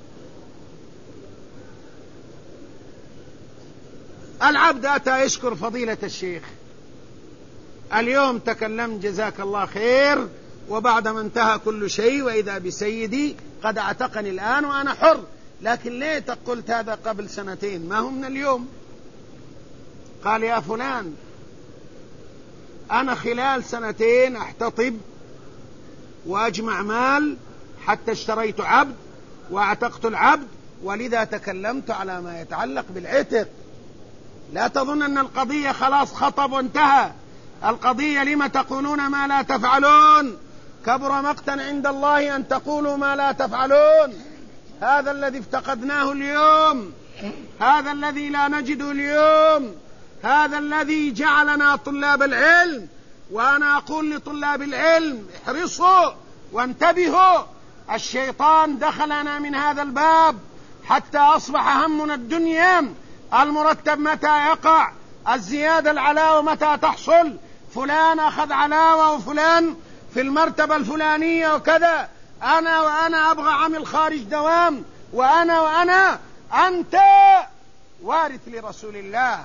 العبد أتى يشكر فضيلة الشيخ: اليوم تكلم جزاك الله خير، وبعدما انتهى كل شيء وإذا بسيدي قد اعتقني الآن وأنا حر، لكن ليتك قلت هذا قبل سنتين، ما هو من اليوم. قال: يا فلان، أنا خلال سنتين أحتطب وأجمع مال حتى اشتريت عبد واعتقت العبد، ولذا تكلمت على ما يتعلق بالعتق. لا تظن أن القضية خلاص خطب وانتهى. القضية: لم تقولون ما لا تفعلون؟ كبر مقتا عند الله أن تقولوا ما لا تفعلون. هذا الذي افتقدناه اليوم، هذا الذي لا نجده اليوم، هذا الذي جعلنا طلاب العلم. وأنا أقول لطلاب العلم: احرصوا وانتبهوا. الشيطان دخلنا من هذا الباب حتى أصبح همنا الدنيا، المرتب متى يقع، الزيادة العلاوة متى تحصل، فلان أخذ علاوة وفلان في المرتبة الفلانية وكذا، وأنا أبغى عمل خارج دوام، وأنا أنت وارث لرسول الله.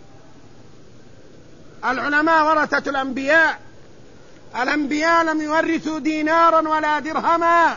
العلماء ورثة الأنبياء. الأنبياء لم يورثوا دينارا ولا درهما،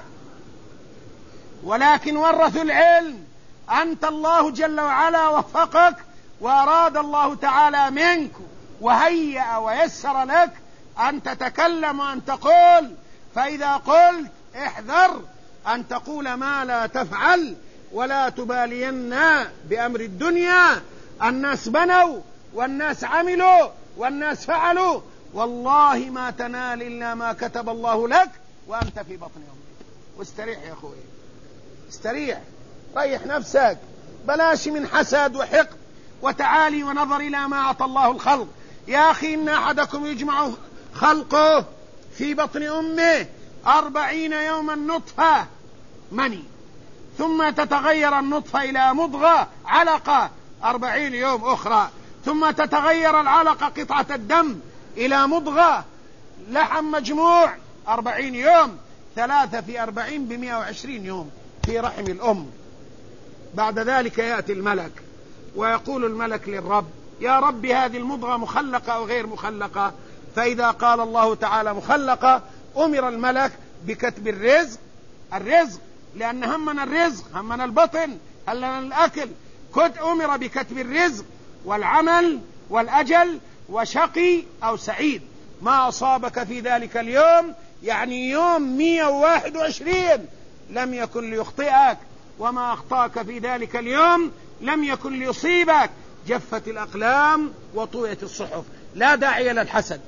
ولكن ورثوا العلم. أنت الله جل وعلا وفقك وأراد الله تعالى منك وهيأ ويسر لك أن تتكلم وأن تقول، فإذا قلت احذر أن تقول ما لا تفعل، ولا تبالين بأمر الدنيا. الناس بنوا والناس عملوا والناس فعلوا، والله ما تنال إلا ما كتب الله لك وأنت في بطن أمك. واستريح يا أخوي، استريح، ريح نفسك، بلاش من حسد وحقد وتعالي ونظر إلى ما أعطى الله الخلق. يا أخي، إن أحدكم يجمع خلقه في بطن أمه 40 يوما نطفة مني، ثم تتغير النطفة إلى مضغة علقة 40 يوم أخرى، ثم تتغير العلقة قطعة الدم إلى مضغة لحم مجموع 40 يوم، 3 في 40 ب120 يوم في رحم الأم. بعد ذلك يأتي الملك ويقول الملك للرب: يا رب، هذه المضغة مخلقة أو غير مخلقة؟ فإذا قال الله تعالى مخلقة أمر الملك بكتب الرزق، لأن همنا الرزق، همنا البطن، همنا الأكل. أمر بكتب الرزق والعمل والأجل، وشقي أو سعيد. ما أصابك في ذلك اليوم، يعني يوم 121، لم يكن ليخطئك، وما أخطأك في ذلك اليوم لم يكن ليصيبك. جفت الأقلام وطويت الصحف. لا داعي للحسد،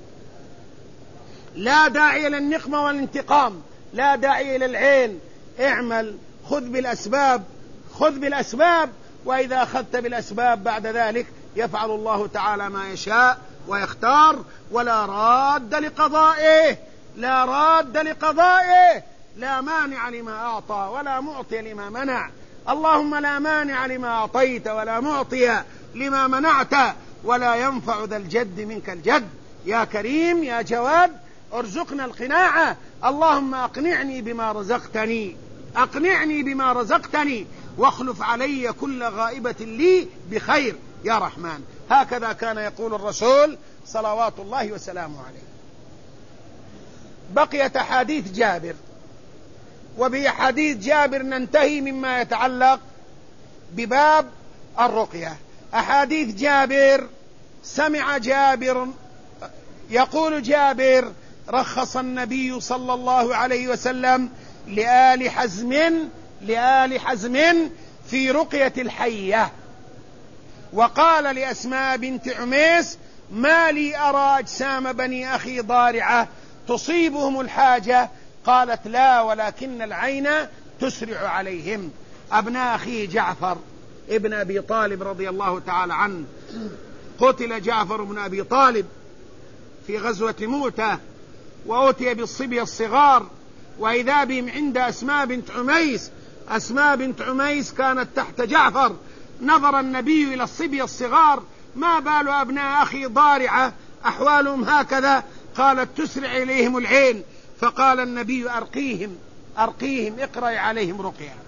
لا داعي للنقمة والانتقام، لا داعي للعين. اعمل، خذ بالأسباب، وإذا أخذت بالأسباب بعد ذلك يفعل الله تعالى ما يشاء ويختار، ولا راد لقضائه، لا راد لقضائه، لا مانع لما أعطى ولا معطي لما منع. اللهم لا مانع لما أعطيت ولا معطي لما منعت، ولا ينفع ذا الجد منك الجد. يا كريم يا جواد، ارزقنا القناعة. اللهم أقنعني بما رزقتني، واخلف علي كل غائبة لي بخير يا رحمن. هكذا كان يقول الرسول صلوات الله وسلامه عليه. بقيت حديث جابر، وبحديث جابر ننتهي مما يتعلق بباب الرقية. أحاديث جابر. سمع جابر يقول جابر: رخص النبي صلى الله عليه وسلم لآل حزم في رقية الحية. وقال لأسماء بنت عميس: ما لي أرى أجسام بني أخي ضارعة تصيبهم الحاجة. قالت: لا، ولكن العين تسرع عليهم. أبناء أخيه جعفر ابن أبي طالب رضي الله تعالى عنه، قتل جعفر بن أبي طالب في غزوة مؤتة، وأتي بالصبية الصغار وإذا بهم عند أسماء بنت عميس. أسماء بنت عميس كانت تحت جعفر. نظر النبي إلى الصبية الصغار: ما بال أبناء أخي ضارعة أحوالهم هكذا؟ قالت: تسرع إليهم العين. فقال النبي: أرقيهم اقرأ عليهم رقيا.